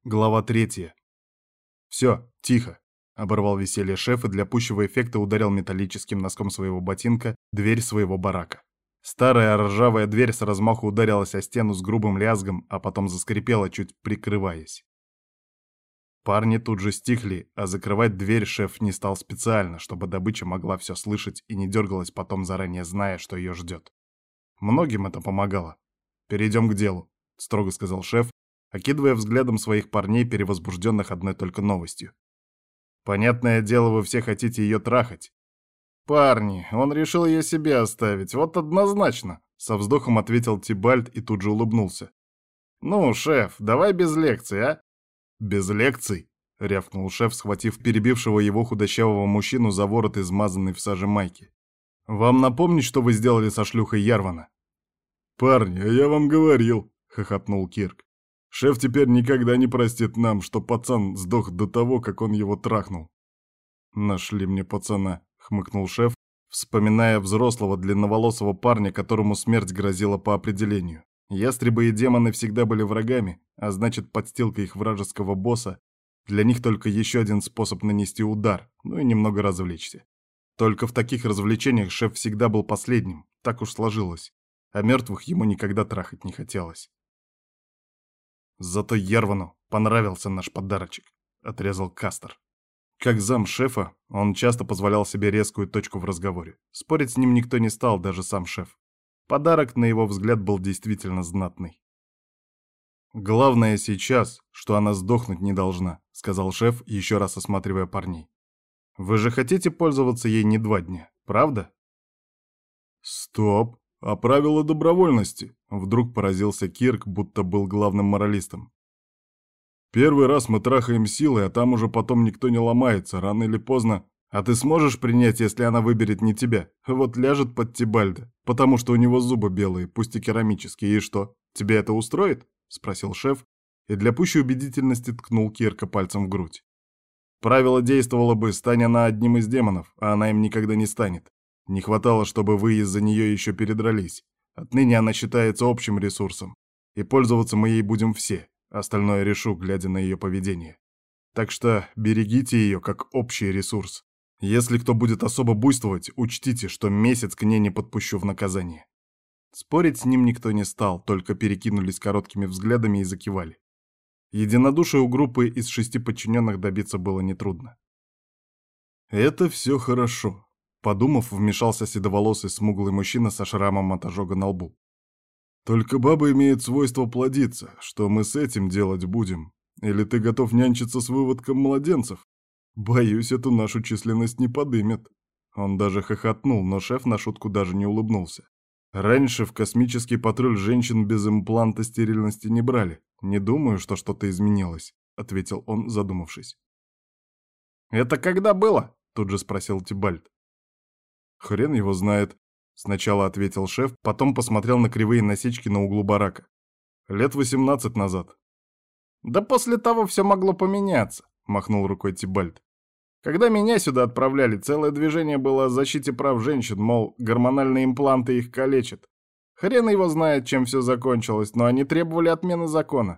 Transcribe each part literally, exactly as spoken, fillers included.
Глава третья. «Все, тихо!» — оборвал веселье шеф и для пущего эффекта ударил металлическим носком своего ботинка дверь своего барака. Старая ржавая дверь с размаху ударилась о стену с грубым лязгом, а потом заскрипела, чуть прикрываясь. Парни тут же стихли, а закрывать дверь шеф не стал специально, чтобы добыча могла все слышать и не дергалась потом, заранее зная, что ее ждет. Многим это помогало. «Перейдем к делу», — строго сказал шеф, окидывая взглядом своих парней, перевозбужденных одной только новостью. «Понятное дело, вы все хотите ее трахать». «Парни, он решил ее себе оставить, вот однозначно», — со вздохом ответил Тибальт и тут же улыбнулся. «Ну, шеф, давай без лекций, а?» «Без лекций?» — рявкнул шеф, схватив перебившего его худощавого мужчину за ворот, измазанный в саже майки. «Вам напомнить, что вы сделали со шлюхой Ярвана?» «Парни, а я вам говорил», — хохотнул Кирк. «Шеф теперь никогда не простит нам, что пацан сдох до того, как он его трахнул». «Нашли мне пацана», — хмыкнул шеф, вспоминая взрослого длинноволосого парня, которому смерть грозила по определению. Ястребы и демоны всегда были врагами, а значит, подстилка их вражеского босса для них только еще один способ нанести удар, ну и немного развлечься. Только в таких развлечениях шеф всегда был последним, так уж сложилось, а мертвых ему никогда трахать не хотелось. «Зато Ярвану понравился наш подарочек», — отрезал Кастер. Как зам шефа, он часто позволял себе резкую точку в разговоре. Спорить с ним никто не стал, даже сам шеф. Подарок, на его взгляд, был действительно знатный. «Главное сейчас, что она сдохнуть не должна», — сказал шеф, еще раз осматривая парней. «Вы же хотите пользоваться ей не два дня, правда?» «Стоп! А правила добровольности?» — вдруг поразился Кирк, будто был главным моралистом. «Первый раз мы трахаем силой, а там уже потом никто не ломается, рано или поздно. А ты сможешь принять, если она выберет не тебя? Вот ляжет под Тибальда, потому что у него зубы белые, пусть и керамические, и что, тебе это устроит?» — спросил шеф, и для пущей убедительности ткнул Кирка пальцем в грудь. «Правило действовало бы, стань она одним из демонов, а она им никогда не станет. Не хватало, чтобы вы из-за нее еще передрались. Отныне она считается общим ресурсом, и пользоваться мы ей будем все, остальное решу, глядя на ее поведение. Так что берегите ее как общий ресурс. Если кто будет особо буйствовать, учтите, что месяц к ней не подпущу в наказание». Спорить с ним никто не стал, только перекинулись короткими взглядами и закивали. Единодушия у группы из шести подчиненных добиться было нетрудно. «Это все хорошо», — подумав, вмешался седоволосый смуглый мужчина со шрамом от ожога на лбу. «Только бабы имеют свойство плодиться. Что мы с этим делать будем? Или ты готов нянчиться с выводком младенцев? Боюсь, эту нашу численность не подымет». Он даже хохотнул, но шеф на шутку даже не улыбнулся. «Раньше в космический патруль женщин без импланта стерильности не брали. Не думаю, что что-то изменилось», — ответил он, задумавшись. «Это когда было?» — тут же спросил Тибальт. «Хрен его знает», — сначала ответил шеф, потом посмотрел на кривые насечки на углу барака. «Лет восемнадцать назад». «Да после того все могло поменяться», — махнул рукой Тибальт. «Когда меня сюда отправляли, целое движение было о защите прав женщин, мол, гормональные импланты их калечат. Хрен его знает, чем все закончилось, но они требовали отмены закона».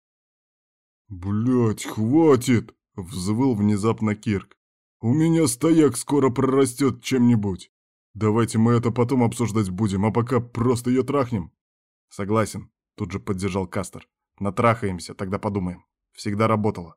«Блядь, хватит!» — взвыл внезапно Кирк. «У меня стояк скоро прорастет чем-нибудь. Давайте мы это потом обсуждать будем, а пока просто ее трахнем». «Согласен», — тут же поддержал Кастер. «Натрахаемся, тогда подумаем. Всегда работало».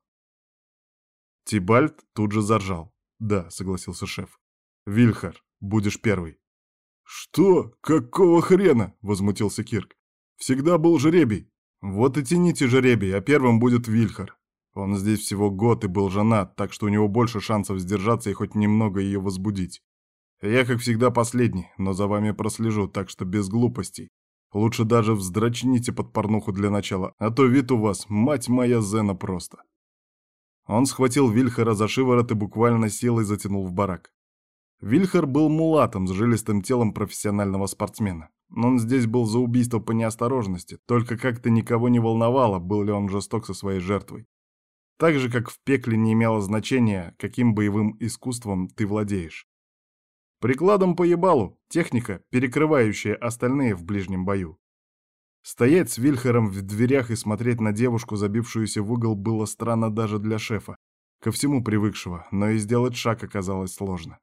Тибальт тут же заржал. «Да», — согласился шеф. «Вильхар, будешь первый». «Что? Какого хрена?» — возмутился Кирк. «Всегда был жребий». «Вот и тяните жребий, а первым будет Вильхар. Он здесь всего год и был женат, так что у него больше шансов сдержаться и хоть немного ее возбудить. Я, как всегда, последний, но за вами прослежу, так что без глупостей. Лучше даже вздрочните под порнуху для начала, а то вид у вас, мать моя Зена, просто». Он схватил Вильхара за шиворот и буквально силой затянул в барак. Вильхар был мулатом с жилистым телом профессионального спортсмена. Но он здесь был за убийство по неосторожности, только как-то никого не волновало, был ли он жесток со своей жертвой. Так же, как в пекле не имело значения, каким боевым искусством ты владеешь. Прикладом по ебалу, техника, перекрывающая остальные в ближнем бою. Стоять с Вильхером в дверях и смотреть на девушку, забившуюся в угол, было странно даже для шефа, ко всему привыкшего, но и сделать шаг оказалось сложно.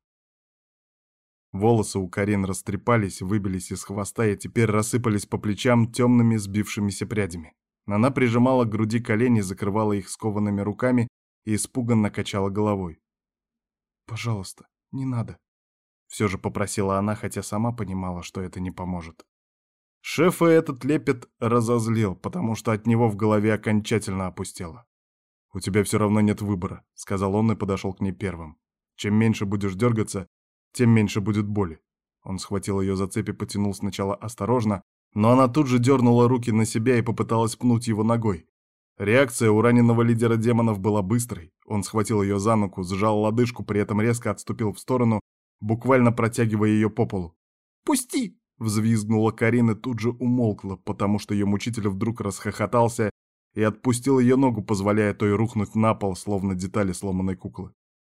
Волосы у Карин растрепались, выбились из хвоста и теперь рассыпались по плечам темными сбившимися прядями. Она прижимала к груди колени, закрывала их скованными руками и испуганно качала головой. «Пожалуйста, не надо», — все же попросила она, хотя сама понимала, что это не поможет. Шефа этот лепет разозлил, потому что от него в голове окончательно опустело. «У тебя все равно нет выбора», — сказал он и подошел к ней первым. «Чем меньше будешь дергаться, тем меньше будет боли». Он схватил ее за цепь и потянул сначала осторожно, но она тут же дернула руки на себя и попыталась пнуть его ногой. Реакция у раненого лидера демонов была быстрой. Он схватил ее за ногу, сжал лодыжку, при этом резко отступил в сторону, буквально протягивая ее по полу. «Пусти!» — взвизгнула Карин и тут же умолкла, потому что ее мучитель вдруг расхохотался и отпустил ее ногу, позволяя той рухнуть на пол, словно детали сломанной куклы.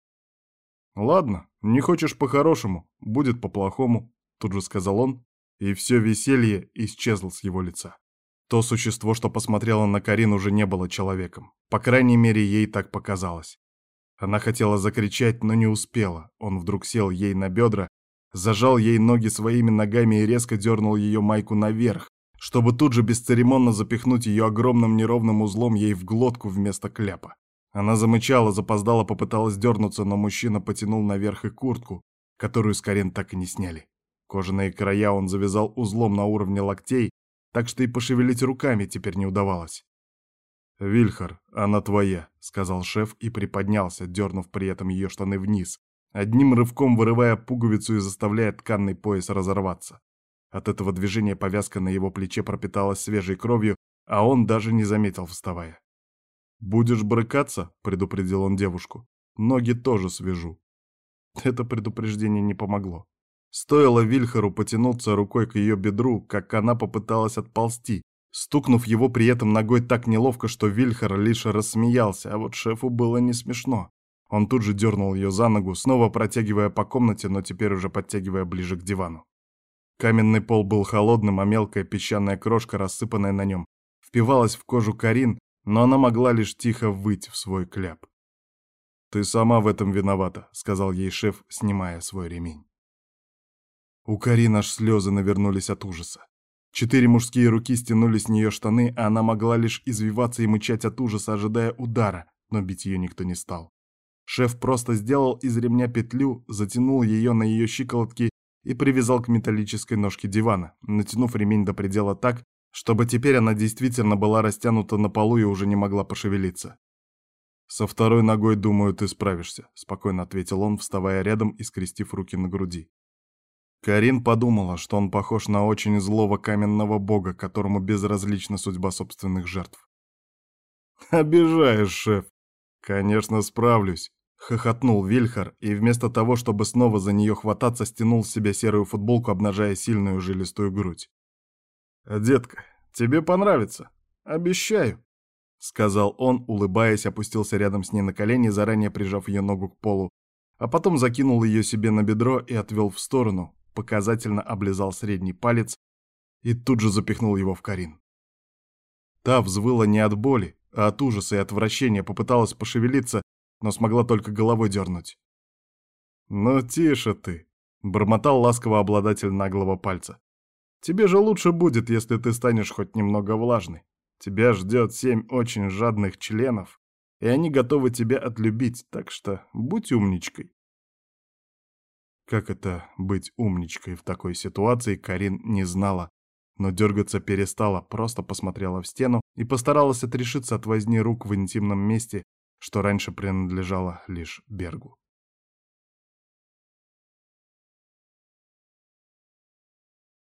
«Ладно, не хочешь по-хорошему, будет по-плохому», — тут же сказал он, и все веселье исчезло с его лица. То существо, что посмотрело на Карин, уже не было человеком. По крайней мере, ей так показалось. Она хотела закричать, но не успела. Он вдруг сел ей на бедра, зажал ей ноги своими ногами и резко дернул ее майку наверх, чтобы тут же бесцеремонно запихнуть ее огромным неровным узлом ей в глотку вместо кляпа. Она замычала, запоздала, попыталась дернуться, но мужчина потянул наверх и куртку, которую с Карин так и не сняли. Кожаные края он завязал узлом на уровне локтей, так что и пошевелить руками теперь не удавалось. «Вильхар, она твоя», — сказал шеф и приподнялся, дернув при этом ее штаны вниз, одним рывком вырывая пуговицу и заставляя тканный пояс разорваться. От этого движения повязка на его плече пропиталась свежей кровью, а он даже не заметил, вставая. «Будешь брыкаться?» — предупредил он девушку. «Ноги тоже свяжу». Это предупреждение не помогло. Стоило Вильхару потянуться рукой к ее бедру, как она попыталась отползти, стукнув его при этом ногой так неловко, что Вильхар лишь рассмеялся, а вот шефу было не смешно. Он тут же дернул ее за ногу, снова протягивая по комнате, но теперь уже подтягивая ближе к дивану. Каменный пол был холодным, а мелкая песчаная крошка, рассыпанная на нем, впивалась в кожу Карин, но она могла лишь тихо выть в свой кляп. «Ты сама в этом виновата», — сказал ей шеф, снимая свой ремень. У Карин аж слезы навернулись от ужаса. Четыре мужские руки стянули с нее штаны, а она могла лишь извиваться и мычать от ужаса, ожидая удара, но бить ее никто не стал. Шеф просто сделал из ремня петлю, затянул ее на ее щиколотки и привязал к металлической ножке дивана, натянув ремень до предела так, чтобы теперь она действительно была растянута на полу и уже не могла пошевелиться. «Со второй ногой, думаю, ты справишься», — спокойно ответил он, вставая рядом и скрестив руки на груди. Карин подумала, что он похож на очень злого каменного бога, которому безразлична судьба собственных жертв. «Обижаешь, шеф!» «Конечно, справлюсь!» — хохотнул Вильхар, и вместо того, чтобы снова за нее хвататься, стянул с себя серую футболку, обнажая сильную жилистую грудь. «Детка, тебе понравится, обещаю!» — сказал он, улыбаясь, опустился рядом с ней на колени, заранее прижав ее ногу к полу, а потом закинул ее себе на бедро и отвел в сторону, показательно облизал средний палец и тут же запихнул его в Карин. Та взвыла не от боли, а от ужаса и отвращения, попыталась пошевелиться, но смогла только головой дернуть. «Ну тише ты», — бормотал ласково обладатель наглого пальца. «Тебе же лучше будет, если ты станешь хоть немного влажной. Тебя ждет семь очень жадных членов, и они готовы тебя отлюбить, так что будь умничкой». Как это быть умничкой в такой ситуации, Карин не знала, но дергаться перестала, просто посмотрела в стену и постаралась отрешиться от возни рук в интимном месте, что раньше принадлежало лишь Бергу.